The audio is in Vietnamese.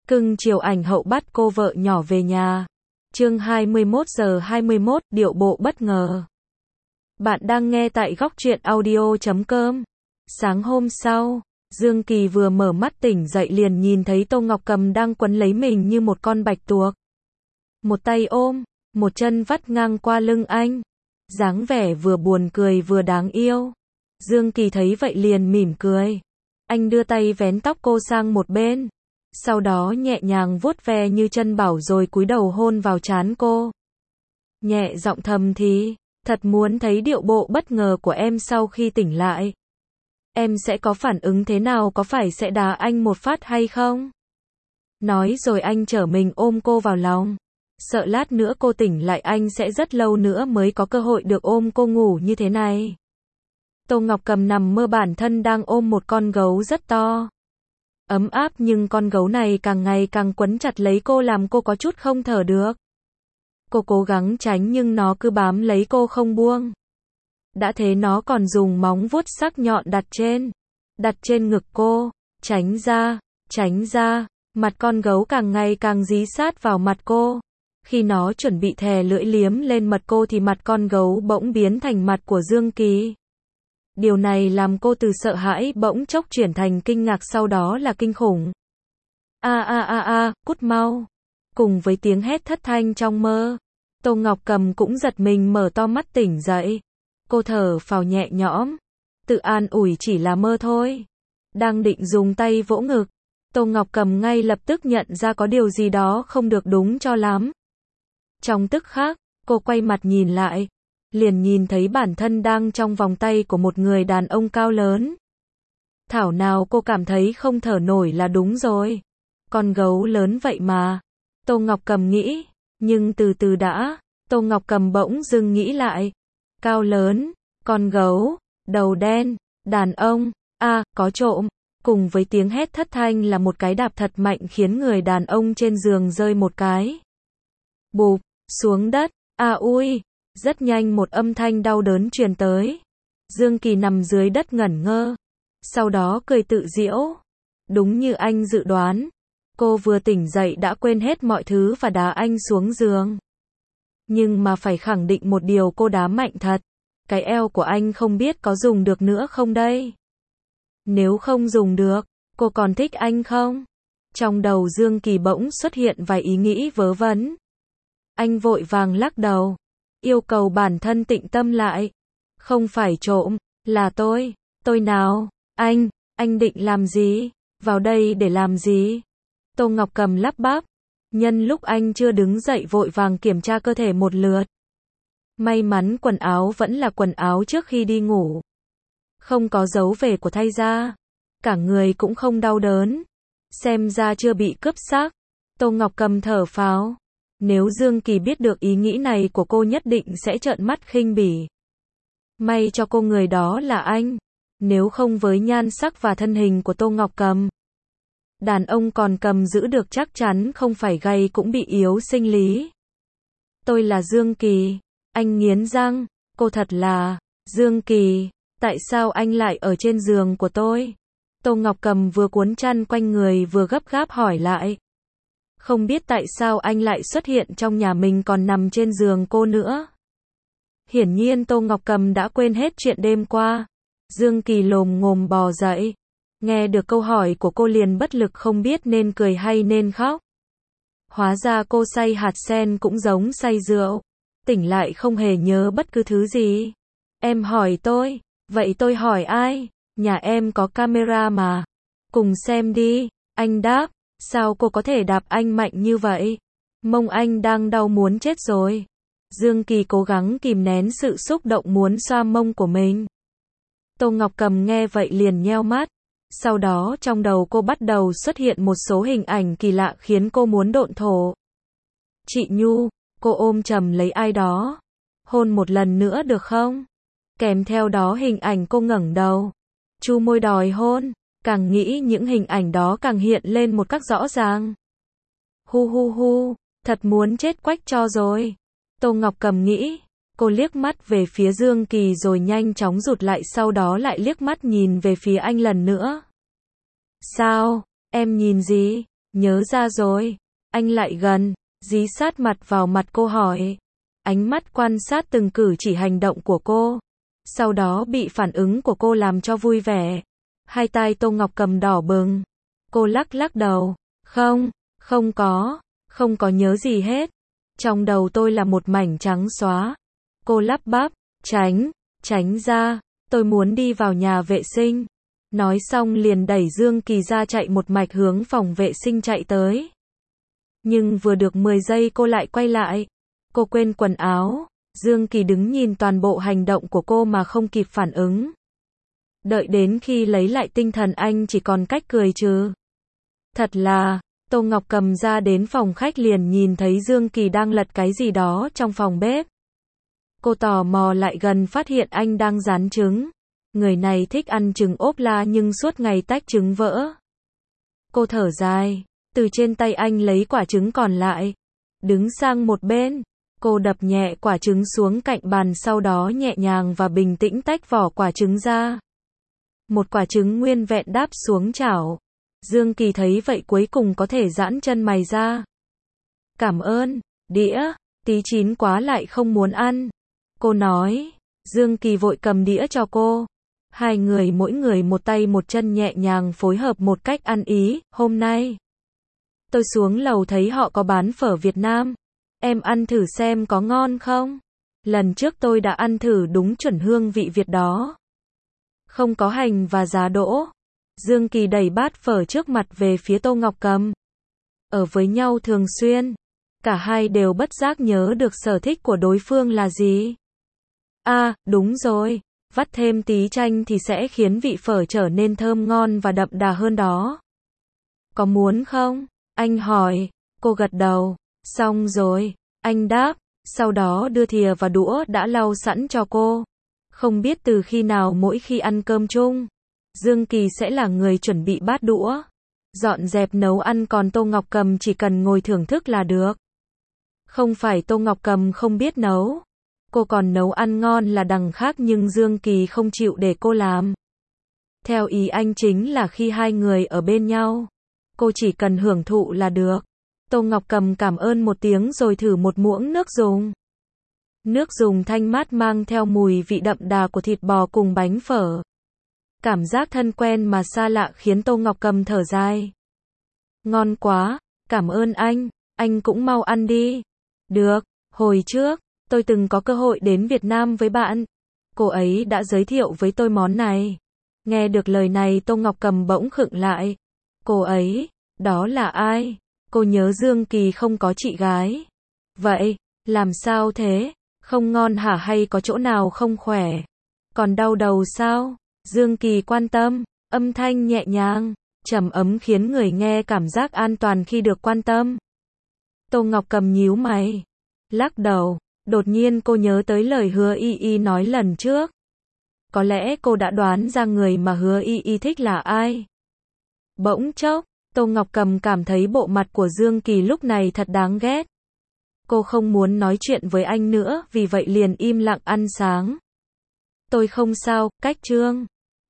Cưng chiều ảnh hậu bắt cô vợ nhỏ về nhà. Chương 21:21, điệu bộ bất ngờ. Bạn đang nghe tại góc truyện audio.com. Sáng hôm sau, Dương Kỳ vừa mở mắt tỉnh dậy liền nhìn thấy Tô Ngọc Cầm đang quấn lấy mình như một con bạch tuộc. Một tay ôm, một chân vắt ngang qua lưng anh. Dáng vẻ vừa buồn cười vừa đáng yêu. Dương Kỳ thấy vậy liền mỉm cười. Anh đưa tay vén tóc cô sang một bên. Sau đó nhẹ nhàng vuốt ve như chân bảo rồi cúi đầu hôn vào trán cô. Nhẹ giọng thầm thì, thật muốn thấy điệu bộ bất ngờ của em sau khi tỉnh lại. Em sẽ có phản ứng thế nào, có phải sẽ đá anh một phát hay không? Nói rồi anh trở mình ôm cô vào lòng. Sợ lát nữa cô tỉnh lại anh sẽ rất lâu nữa mới có cơ hội được ôm cô ngủ như thế này. Tô Ngọc Cầm nằm mơ bản thân đang ôm một con gấu rất to. Ấm áp nhưng con gấu này càng ngày càng quấn chặt lấy cô làm cô có chút không thở được. Cô cố gắng tránh nhưng nó cứ bám lấy cô không buông. Đã thế nó còn dùng móng vuốt sắc nhọn đặt trên ngực cô. Tránh ra, mặt con gấu càng ngày càng dí sát vào mặt cô. Khi nó chuẩn bị thè lưỡi liếm lên mặt cô thì mặt con gấu bỗng biến thành mặt của Dương Kỳ. Điều này làm cô từ sợ hãi bỗng chốc chuyển thành kinh ngạc, sau đó là kinh khủng. Cút mau. Cùng với tiếng hét thất thanh trong mơ, Tô Ngọc Cầm cũng giật mình mở to mắt tỉnh dậy. Cô thở phào nhẹ nhõm, tự an ủi chỉ là mơ thôi. Đang định dùng tay vỗ ngực, Tô Ngọc Cầm ngay lập tức nhận ra có điều gì đó không được đúng cho lắm. Trong tức khắc, cô quay mặt nhìn lại, liền nhìn thấy bản thân đang trong vòng tay của một người đàn ông cao lớn. Thảo nào cô cảm thấy không thở nổi là đúng rồi. Con gấu lớn vậy mà. Tô Ngọc Cầm nghĩ, nhưng từ từ đã, Tô Ngọc Cầm bỗng dưng nghĩ lại. Cao lớn, con gấu, đầu đen, đàn ông, có trộm. Cùng với tiếng hét thất thanh là một cái đạp thật mạnh khiến người đàn ông trên giường rơi một cái. Bụp, xuống đất, ui. Rất nhanh một âm thanh đau đớn truyền tới. Dương Kỳ nằm dưới đất ngẩn ngơ. Sau đó cười tự giễu. Đúng như anh dự đoán. Cô vừa tỉnh dậy đã quên hết mọi thứ và đá anh xuống giường. Nhưng mà phải khẳng định một điều, cô đá mạnh thật. Cái eo của anh không biết có dùng được nữa không đây? Nếu không dùng được, cô còn thích anh không? Trong đầu Dương Kỳ bỗng xuất hiện vài ý nghĩ vớ vẩn. Anh vội vàng lắc đầu. Yêu cầu bản thân tĩnh tâm lại. Không phải trộm, là tôi nào, anh định làm gì, vào đây để làm gì? Tô Ngọc Cầm lắp bắp, nhân lúc anh chưa đứng dậy vội vàng kiểm tra cơ thể một lượt. May mắn quần áo vẫn là quần áo trước khi đi ngủ. Không có dấu vết của thay da, cả người cũng không đau đớn. Xem ra chưa bị cướp xác. Tô Ngọc Cầm thở phào. Nếu Dương Kỳ biết được ý nghĩ này của cô nhất định sẽ trợn mắt khinh bỉ. May cho cô người đó là anh. Nếu không với nhan sắc và thân hình của Tô Ngọc Cầm, đàn ông còn cầm giữ được chắc chắn không phải gay cũng bị yếu sinh lý. Tôi là Dương Kỳ. Anh nghiến răng. Cô thật là Dương Kỳ. Tại sao anh lại ở trên giường của tôi? Tô Ngọc Cầm vừa cuốn chăn quanh người vừa gấp gáp hỏi lại. Không biết tại sao anh lại xuất hiện trong nhà mình còn nằm trên giường cô nữa. Hiển nhiên Tô Ngọc Cầm đã quên hết chuyện đêm qua. Dương Kỳ lồm ngồm bò dậy. Nghe được câu hỏi của cô liền bất lực không biết nên cười hay nên khóc. Hóa ra cô say hạt sen cũng giống say rượu. Tỉnh lại không hề nhớ bất cứ thứ gì. Em hỏi tôi, vậy tôi hỏi ai? Nhà em có camera mà. Cùng xem đi. Anh đáp. Sao cô có thể đạp anh mạnh như vậy? Mông anh đang đau muốn chết rồi. Dương Kỳ cố gắng kìm nén sự xúc động muốn xoa mông của mình. Tô Ngọc Cầm nghe vậy liền nheo mắt. Sau đó trong đầu cô bắt đầu xuất hiện một số hình ảnh kỳ lạ khiến cô muốn độn thổ. Chị Nhu, cô ôm chầm lấy ai đó. Hôn một lần nữa được không? Kèm theo đó hình ảnh cô ngẩng đầu. Chu môi đòi hôn. Càng nghĩ những hình ảnh đó càng hiện lên một cách rõ ràng. Hu, thật muốn chết quách cho rồi. Tô Ngọc Cầm nghĩ. Cô liếc mắt về phía Dương Kỳ rồi nhanh chóng rụt lại, sau đó lại liếc mắt nhìn về phía anh lần nữa. Sao? Em nhìn gì? Nhớ ra rồi. Anh lại gần, dí sát mặt vào mặt cô hỏi. Ánh mắt quan sát từng cử chỉ hành động của cô. Sau đó bị phản ứng của cô làm cho vui vẻ. Hai tai Tô Ngọc Cầm đỏ bừng. Cô lắc lắc đầu. Không có nhớ gì hết. Trong đầu tôi là một mảnh trắng xóa. Cô lắp bắp. Tránh ra. Tôi muốn đi vào nhà vệ sinh. Nói xong liền đẩy Dương Kỳ ra chạy một mạch hướng phòng vệ sinh chạy tới. Nhưng vừa được 10 giây cô lại quay lại. Cô quên quần áo. Dương Kỳ đứng nhìn toàn bộ hành động của cô mà không kịp phản ứng. Đợi đến khi lấy lại tinh thần anh chỉ còn cách cười trừ. Thật là, Tô Ngọc Cầm ra đến phòng khách liền nhìn thấy Dương Kỳ đang lật cái gì đó trong phòng bếp. Cô tò mò lại gần phát hiện anh đang rán trứng. Người này thích ăn trứng ốp la nhưng suốt ngày tách trứng vỡ. Cô thở dài, từ trên tay anh lấy quả trứng còn lại. Đứng sang một bên, cô đập nhẹ quả trứng xuống cạnh bàn sau đó nhẹ nhàng và bình tĩnh tách vỏ quả trứng ra. Một quả trứng nguyên vẹn đáp xuống chảo. Dương Kỳ thấy vậy cuối cùng có thể giãn chân mày ra. Cảm ơn, đĩa, tí chín quá lại không muốn ăn. Cô nói, Dương Kỳ vội cầm đĩa cho cô. Hai người mỗi người một tay một chân nhẹ nhàng phối hợp một cách ăn ý. Hôm nay, tôi xuống lầu thấy họ có bán phở Việt Nam. Em ăn thử xem có ngon không? Lần trước tôi đã ăn thử đúng chuẩn hương vị Việt đó. Không có hành và giá đỗ. Dương Kỳ đẩy bát phở trước mặt về phía Tô Ngọc Cầm. Ở với nhau thường xuyên, cả hai đều bất giác nhớ được sở thích của đối phương là gì. À, đúng rồi, vắt thêm tí chanh thì sẽ khiến vị phở trở nên thơm ngon và đậm đà hơn đó. Có muốn không? Anh hỏi. Cô gật đầu. Xong rồi, anh đáp, sau đó đưa thìa và đũa đã lau sẵn cho cô. Không biết từ khi nào mỗi khi ăn cơm chung, Dương Kỳ sẽ là người chuẩn bị bát đũa, dọn dẹp nấu ăn còn Tô Ngọc Cầm chỉ cần ngồi thưởng thức là được. Không phải Tô Ngọc Cầm không biết nấu, cô còn nấu ăn ngon là đằng khác nhưng Dương Kỳ không chịu để cô làm. Theo ý anh chính là khi hai người ở bên nhau, cô chỉ cần hưởng thụ là được. Tô Ngọc Cầm cảm ơn một tiếng rồi thử một muỗng nước dùng. Nước dùng thanh mát mang theo mùi vị đậm đà của thịt bò cùng bánh phở. Cảm giác thân quen mà xa lạ khiến Tô Ngọc Cầm thở dài. Ngon quá, cảm ơn anh cũng mau ăn đi. Được, hồi trước, tôi từng có cơ hội đến Việt Nam với bạn. Cô ấy đã giới thiệu với tôi món này. Nghe được lời này Tô Ngọc Cầm bỗng khựng lại. Cô ấy, đó là ai? Cô nhớ Dương Kỳ không có chị gái. Vậy, làm sao thế? Không ngon hả hay có chỗ nào không khỏe? Còn đau đầu sao? Dương Kỳ quan tâm, âm thanh nhẹ nhàng, trầm ấm khiến người nghe cảm giác an toàn khi được quan tâm. Tô Ngọc Cầm nhíu mày, lắc đầu, đột nhiên cô nhớ tới lời Hứa Y Y nói lần trước. Có lẽ cô đã đoán ra người mà Hứa Y Y thích là ai. Bỗng chốc, Tô Ngọc Cầm cảm thấy bộ mặt của Dương Kỳ lúc này thật đáng ghét. Cô không muốn nói chuyện với anh nữa, vì vậy liền im lặng ăn sáng. Tôi không sao, cách Trương.